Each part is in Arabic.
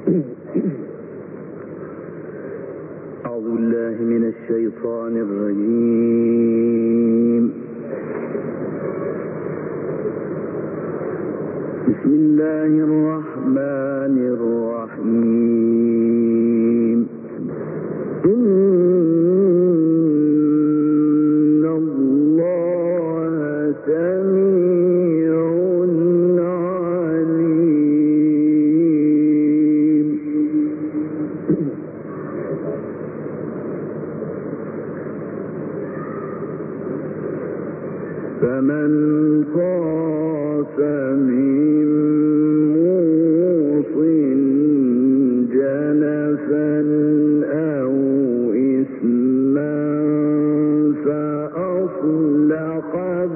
أعوذ بالله من الشيطان الرجيم. بسم الله الرحمن الرحيم. إن الله سميع عليم. فمن خاف من موص جنفا أو إثما فأصلح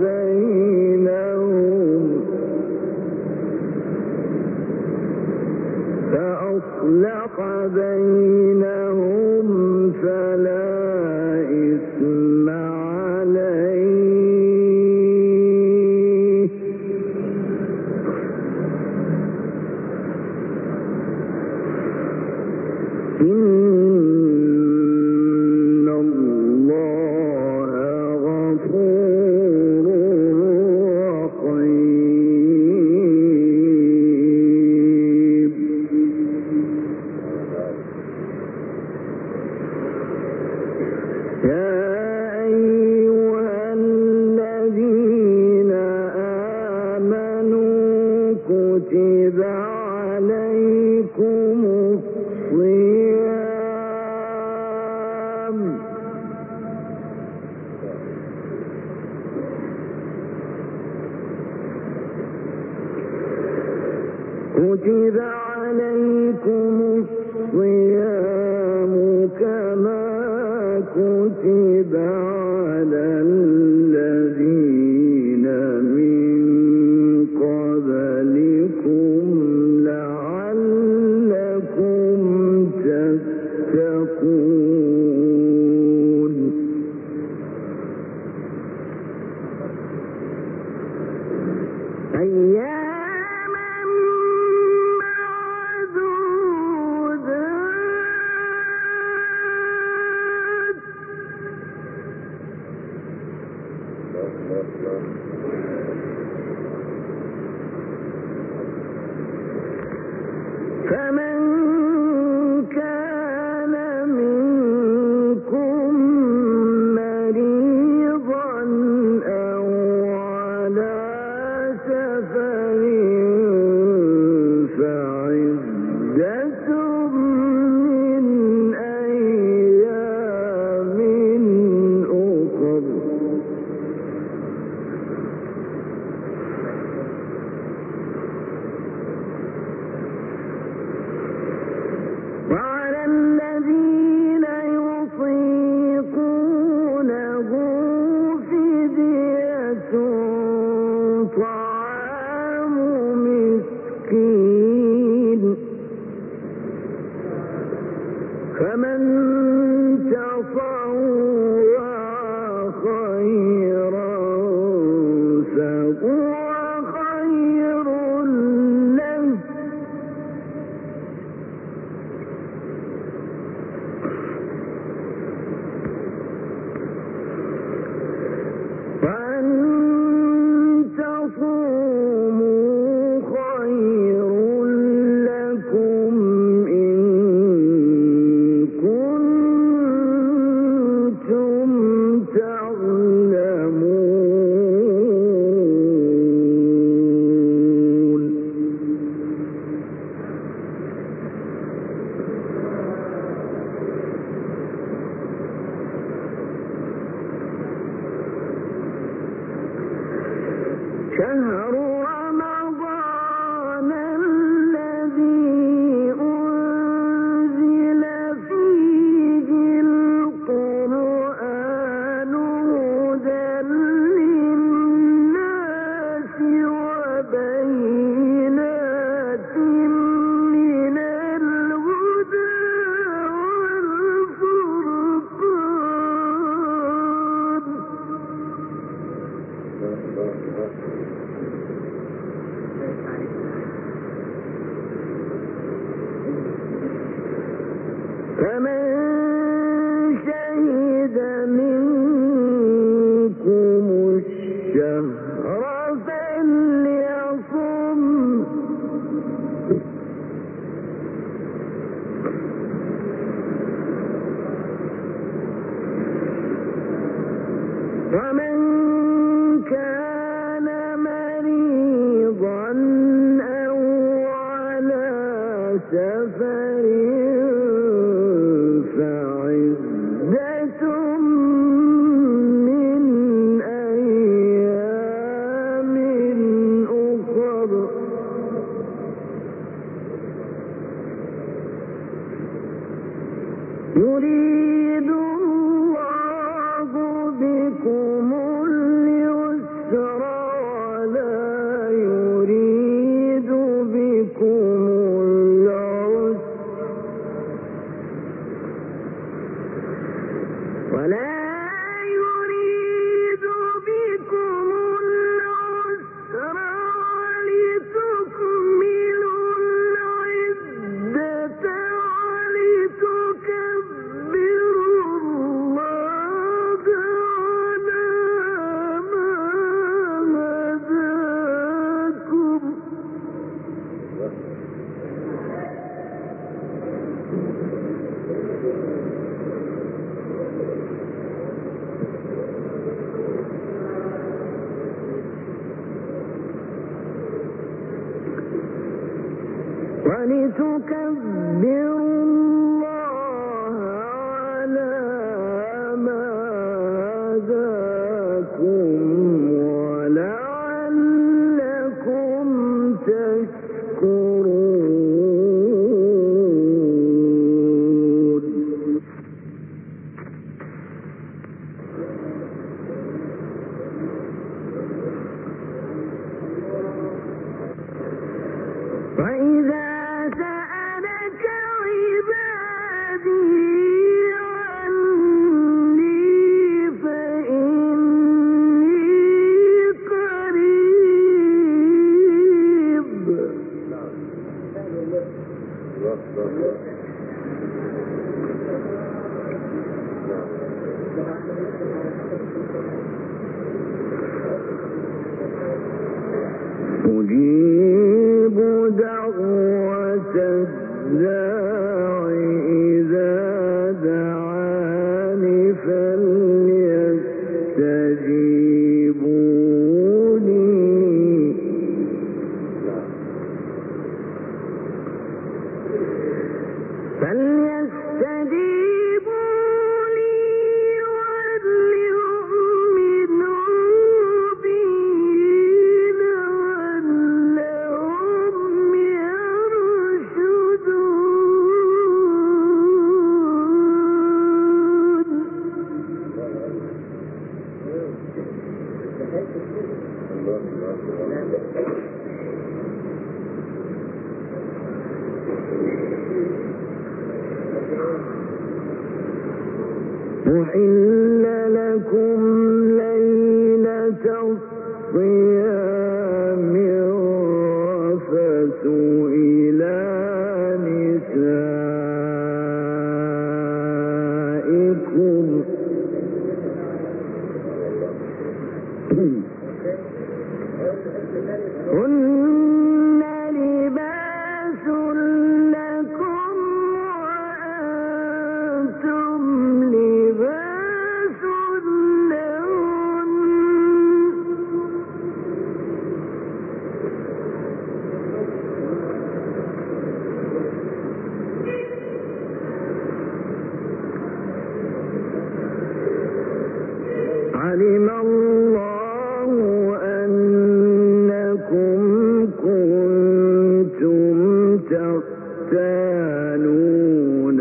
بينهم فلا إثم عليه. إن الله غفور رحيم. يا أيها الذين آمنوا كتب عليكم الصيام كما كتب على الذين من قبلكم لعلكم تتقون. أياما معدودات. فمن كان منكم مريضا أو على سفر فعدة من أيام أخر. فمن شهد منكم الشهر فليصم ومن كان مريضا أو على سفر فعدة من أيام أخر يريد الله بكم اليسر ولا يريد بكم العسر ولتكملوا العدة ولتكبروا الله على ما هداكم ولتكبروا الله على ما هداكم ولعلكم تشكرون وإذا سألك عبادي عني فإني قريب أجيب دعوة الداع إذا دعاني فليستجيبوا لي وليؤمنوا بي لعلهم أحل لكم ليلة الصيام الرفث إلى نسائكم هن لباس لكم وأنتم لباس لهن علم الله أنكم كنتم تختانون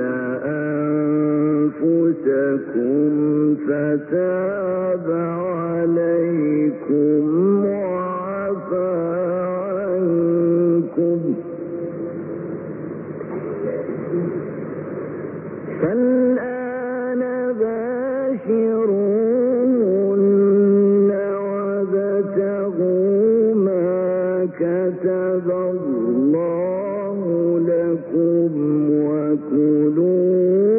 أنفسكم فتاب عليكم وعفى عنكم فالآن باشروهن وابتغوا ما كتب الله لكم وكلوا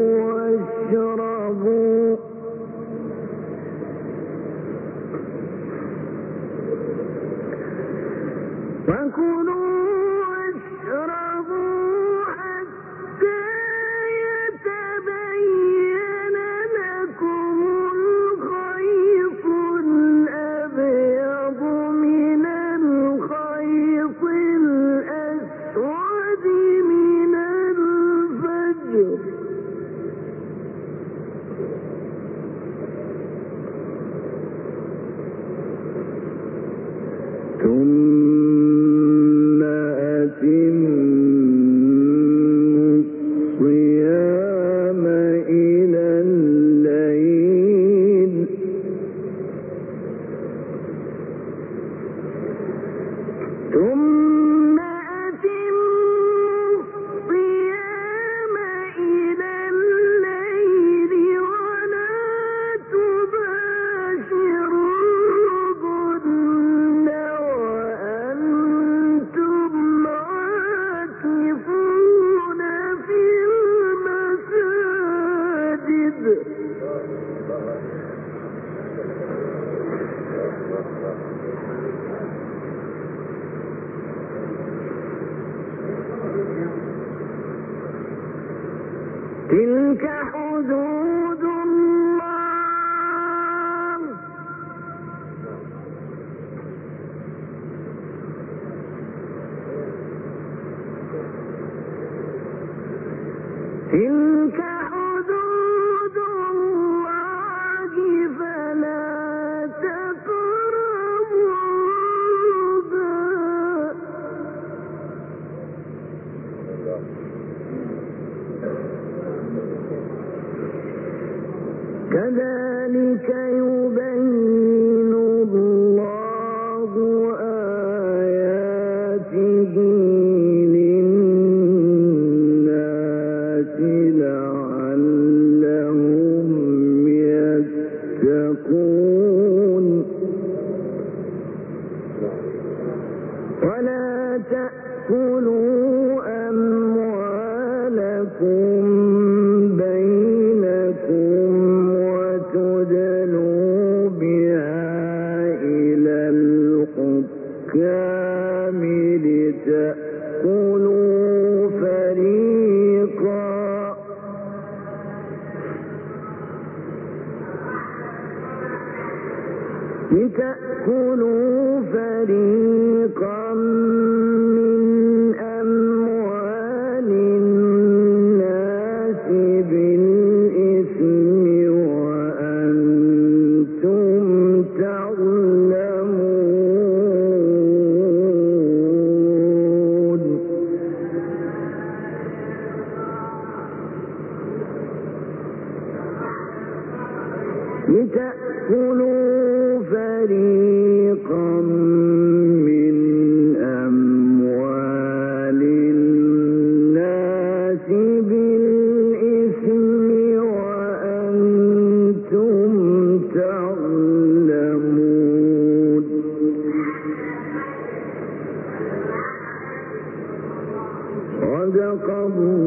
تلك حدود الله تلك حدود الله فلا تقربوها كذلك يبين الله آياته للناس لعلهم يتقون ولا تأكلوا أموالكم بينكم وتدلوا بها إلى الحكام لتأكلوا فريقا من أموال الناس بالإثم وأنتم تعلمون لتأكلوا فريقا من أموال الناس بالإثم وأنتم تعلمون صدق الله